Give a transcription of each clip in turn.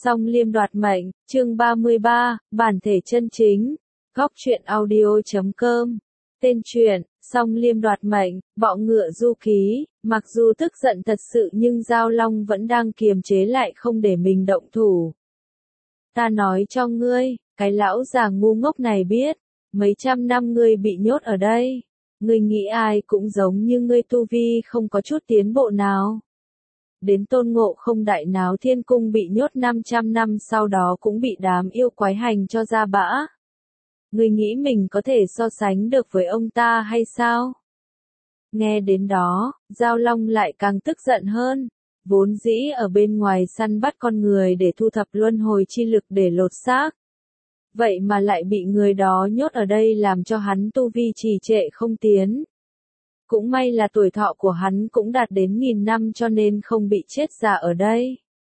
Song Liêm đoạt mệnh, chương 33, bản thể chân chính, góc truyện audio.com. Tên truyện, Song Liêm đoạt mệnh, bọ ngựa du ký, mặc dù tức giận thật sự nhưng Giao Long vẫn đang kiềm chế lại không để mình động thủ. Ta nói cho ngươi, cái lão già ngu ngốc này biết, mấy trăm năm ngươi bị nhốt ở đây, ngươi nghĩ ai cũng giống như ngươi tu vi không có chút tiến bộ nào. Đến Tôn Ngộ Không đại náo thiên cung bị nhốt 500 năm sau đó cũng bị đám yêu quái hành cho ra bã. Ngươi nghĩ mình có thể so sánh được với ông ta hay sao? Nghe đến đó, Giao Long lại càng tức giận hơn. Vốn dĩ ở bên ngoài săn bắt con người để thu thập luân hồi chi lực để lột xác. Vậy mà lại bị người đó nhốt ở đây làm cho hắn tu vi trì trệ không tiến. Cũng may là tuổi thọ của hắn cũng đạt đến 1000 năm cho nên không bị chết già ở đây.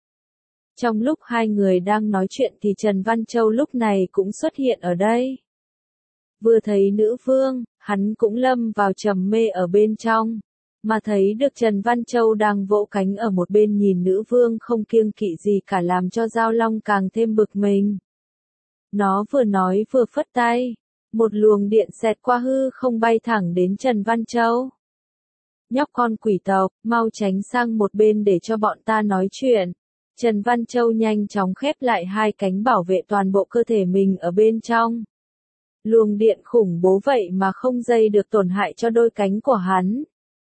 Trong lúc hai người đang nói chuyện thì Trần Văn Châu lúc này cũng xuất hiện ở đây. Vừa thấy nữ vương, hắn cũng lâm vào trầm mê ở bên trong. Mà thấy được Trần Văn Châu đang vỗ cánh ở một bên nhìn nữ vương không kiêng kỵ gì cả làm cho Giao Long càng thêm bực mình. Nó vừa nói vừa phất tay. Một luồng điện xẹt qua hư không bay thẳng đến Trần Văn Châu. Nhóc con quỷ tộc, mau tránh sang một bên để cho bọn ta nói chuyện. Trần Văn Châu nhanh chóng khép lại hai cánh bảo vệ toàn bộ cơ thể mình ở bên trong. Luồng điện khủng bố vậy mà không gây được tổn hại cho đôi cánh của hắn.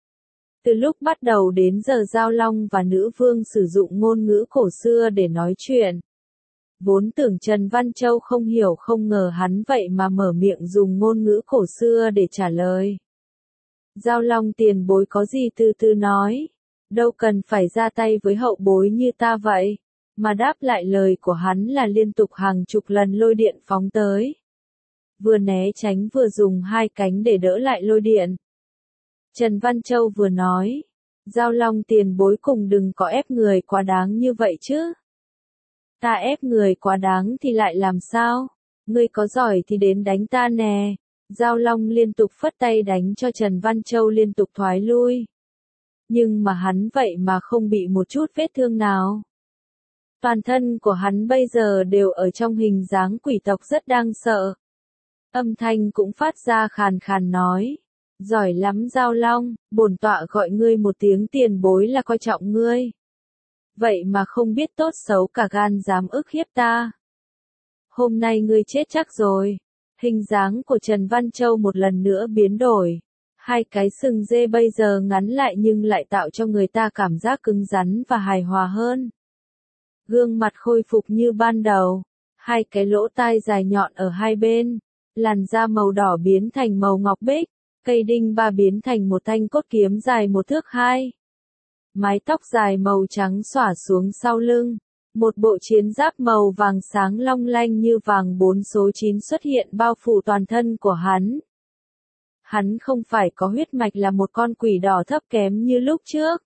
Từ lúc bắt đầu đến giờ Giao Long và nữ vương sử dụng ngôn ngữ cổ xưa để nói chuyện. Vốn tưởng Trần Văn Châu không hiểu không ngờ hắn vậy mà mở miệng dùng ngôn ngữ cổ xưa để trả lời. Giao Long tiền bối có gì từ từ nói, đâu cần phải ra tay với hậu bối như ta vậy, mà đáp lại lời của hắn là liên tục hàng chục lần lôi điện phóng tới. Vừa né tránh vừa dùng hai cánh để đỡ lại lôi điện. Trần Văn Châu vừa nói, Giao Long tiền bối cùng đừng có ép người quá đáng như vậy chứ. Ta ép người quá đáng thì lại làm sao? Ngươi có giỏi thì đến đánh ta nè. Giao Long liên tục phất tay đánh cho Trần Văn Châu liên tục thoái lui. Nhưng mà hắn vậy mà không bị một chút vết thương nào. Toàn thân của hắn bây giờ đều ở trong hình dáng quỷ tộc rất đáng sợ. Âm thanh cũng phát ra khàn khàn nói. Giỏi lắm Giao Long, bổn tọa gọi ngươi một tiếng tiền bối là coi trọng ngươi. Vậy mà không biết tốt xấu cả gan dám ức hiếp ta. Hôm nay ngươi chết chắc rồi. Hình dáng của Trần Văn Châu một lần nữa biến đổi. Hai cái sừng dê bây giờ ngắn lại nhưng lại tạo cho người ta cảm giác cứng rắn và hài hòa hơn. Gương mặt khôi phục như ban đầu. Hai cái lỗ tai dài nhọn ở hai bên. Làn da màu đỏ biến thành màu ngọc bích. Cây đinh ba biến thành một thanh cốt kiếm dài 1 thước 2. Mái tóc dài màu trắng xõa xuống sau lưng. Một bộ chiến giáp màu vàng sáng long lanh như vàng 4 số 9 xuất hiện bao phủ toàn thân của hắn. Hắn không phải có huyết mạch là một con quỷ đỏ thấp kém như lúc trước.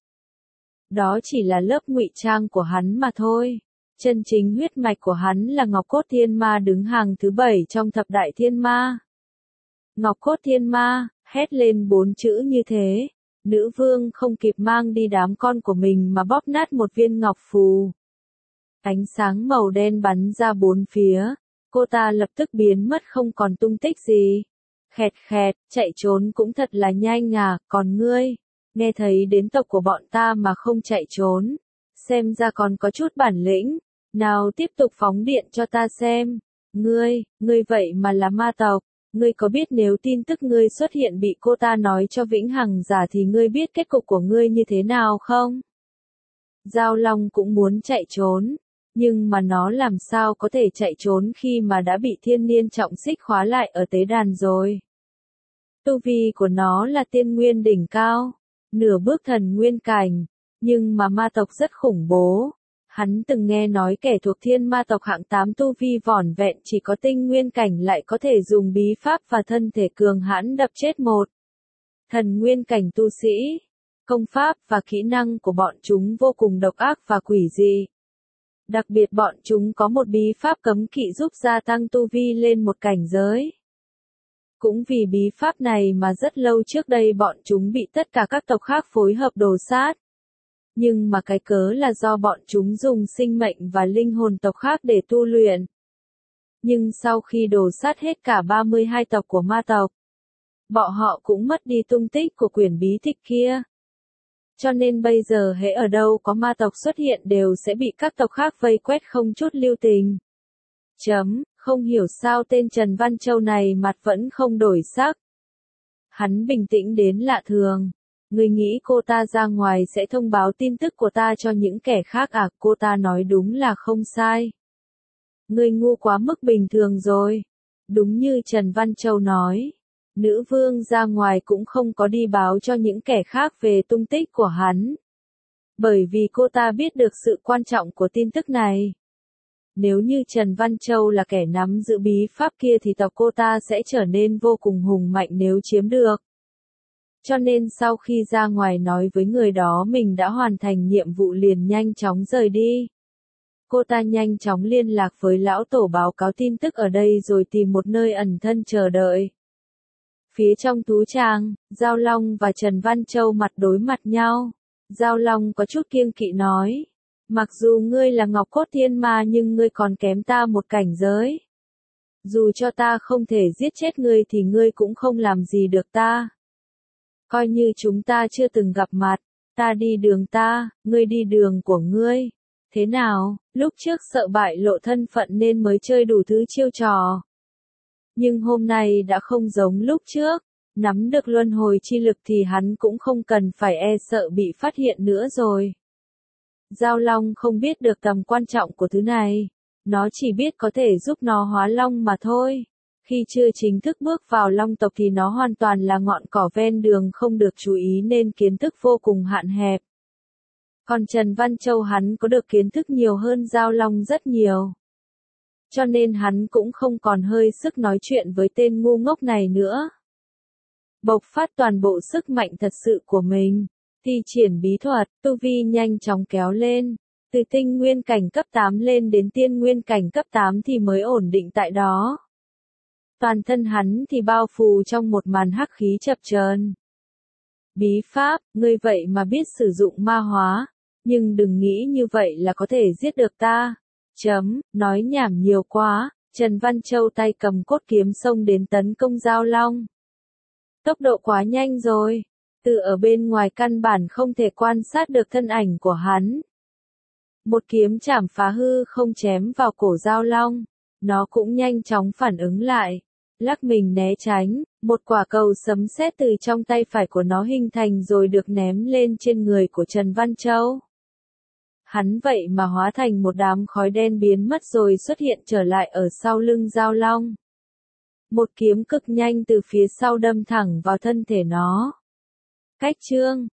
Đó chỉ là lớp ngụy trang của hắn mà thôi. Chân chính huyết mạch của hắn là Ngọc Cốt Thiên Ma đứng hàng thứ 7 trong thập đại thiên ma. Ngọc Cốt Thiên Ma, hét lên 4 chữ như thế. Nữ vương không kịp mang đi đám con của mình mà bóp nát một viên ngọc phù. Ánh sáng màu đen bắn ra bốn phía, cô ta lập tức biến mất không còn tung tích gì. Khẹt khẹt, chạy trốn cũng thật là nhanh à, còn ngươi, nghe thấy đến tộc của bọn ta mà không chạy trốn. Xem ra còn có chút bản lĩnh, nào tiếp tục phóng điện cho ta xem. Ngươi vậy mà là ma tộc. Ngươi có biết nếu tin tức ngươi xuất hiện bị cô ta nói cho vĩnh hằng giả thì ngươi biết kết cục của ngươi như thế nào không? Giao Long cũng muốn chạy trốn, nhưng mà nó làm sao có thể chạy trốn khi mà đã bị thiên niên trọng xích khóa lại ở tế đàn rồi. Tu vi của nó là tiên nguyên đỉnh cao, nửa bước thần nguyên cảnh, nhưng mà ma tộc rất khủng bố. Hắn từng nghe nói kẻ thuộc thiên ma tộc hạng 8 tu vi vỏn vẹn chỉ có tinh nguyên cảnh lại có thể dùng bí pháp và thân thể cường hãn đập chết một thần nguyên cảnh tu sĩ. Công pháp và kỹ năng của bọn chúng vô cùng độc ác và quỷ dị. Đặc biệt bọn chúng có một bí pháp cấm kỵ giúp gia tăng tu vi lên một cảnh giới. Cũng vì bí pháp này mà rất lâu trước đây bọn chúng bị tất cả các tộc khác phối hợp đồ sát. Nhưng mà cái cớ là do bọn chúng dùng sinh mệnh và linh hồn tộc khác để tu luyện. Nhưng sau khi đổ sát hết cả 32 tộc của ma tộc, bọn họ cũng mất đi tung tích của quyển bí tịch kia. Cho nên bây giờ hễ ở đâu có ma tộc xuất hiện đều sẽ bị các tộc khác vây quét không chút lưu tình. Không hiểu sao tên Trần Văn Châu này mặt vẫn không đổi sắc. Hắn bình tĩnh đến lạ thường. Ngươi nghĩ cô ta ra ngoài sẽ thông báo tin tức của ta cho những kẻ khác à? Cô ta nói đúng là không sai. Ngươi ngu quá mức bình thường rồi. Đúng như Trần Văn Châu nói. Nữ vương ra ngoài cũng không có đi báo cho những kẻ khác về tung tích của hắn. Bởi vì cô ta biết được sự quan trọng của tin tức này. Nếu như Trần Văn Châu là kẻ nắm giữ bí pháp kia thì tộc cô ta sẽ trở nên vô cùng hùng mạnh nếu chiếm được. Cho nên sau khi ra ngoài nói với người đó mình đã hoàn thành nhiệm vụ liền nhanh chóng rời đi. Cô ta nhanh chóng liên lạc với lão tổ báo cáo tin tức ở đây rồi tìm một nơi ẩn thân chờ đợi. Phía trong tú tràng, Giao Long và Trần Văn Châu mặt đối mặt nhau. Giao Long có chút kiêng kỵ nói. Mặc dù ngươi là Ngọc Cốt Thiên Ma nhưng ngươi còn kém ta một cảnh giới. Dù cho ta không thể giết chết ngươi thì ngươi cũng không làm gì được ta. Coi như chúng ta chưa từng gặp mặt, ta đi đường ta, ngươi đi đường của ngươi. Thế nào, lúc trước sợ bại lộ thân phận nên mới chơi đủ thứ chiêu trò. Nhưng hôm nay đã không giống lúc trước, nắm được luân hồi chi lực thì hắn cũng không cần phải e sợ bị phát hiện nữa rồi. Giao Long không biết được tầm quan trọng của thứ này, nó chỉ biết có thể giúp nó hóa long mà thôi. Khi chưa chính thức bước vào long tộc thì nó hoàn toàn là ngọn cỏ ven đường không được chú ý nên kiến thức vô cùng hạn hẹp. Còn Trần Văn Châu hắn có được kiến thức nhiều hơn Giao Long rất nhiều. Cho nên hắn cũng không còn hơi sức nói chuyện với tên ngu ngốc này nữa. Bộc phát toàn bộ sức mạnh thật sự của mình, thi triển bí thuật, tu vi nhanh chóng kéo lên, từ tinh nguyên cảnh cấp 8 lên đến tiên nguyên cảnh cấp 8 thì mới ổn định tại đó. Toàn thân hắn thì bao phủ trong một màn hắc khí chập chờn. Bí pháp, ngươi vậy mà biết sử dụng ma hóa, nhưng đừng nghĩ như vậy là có thể giết được ta. Nói nhảm nhiều quá, Trần Văn Châu tay cầm cốt kiếm xông đến tấn công Giao Long. Tốc độ quá nhanh rồi, từ ở bên ngoài căn bản không thể quan sát được thân ảnh của hắn. Một kiếm chảm phá hư không chém vào cổ Giao Long, nó cũng nhanh chóng phản ứng lại, lắc mình né tránh, một quả cầu sấm sét từ trong tay phải của nó hình thành rồi được ném lên trên người của Trần Văn Châu. Hắn vậy mà hóa thành một đám khói đen biến mất rồi xuất hiện trở lại ở sau lưng Giao Long. Một kiếm cực nhanh từ phía sau đâm thẳng vào thân thể nó. Cách chương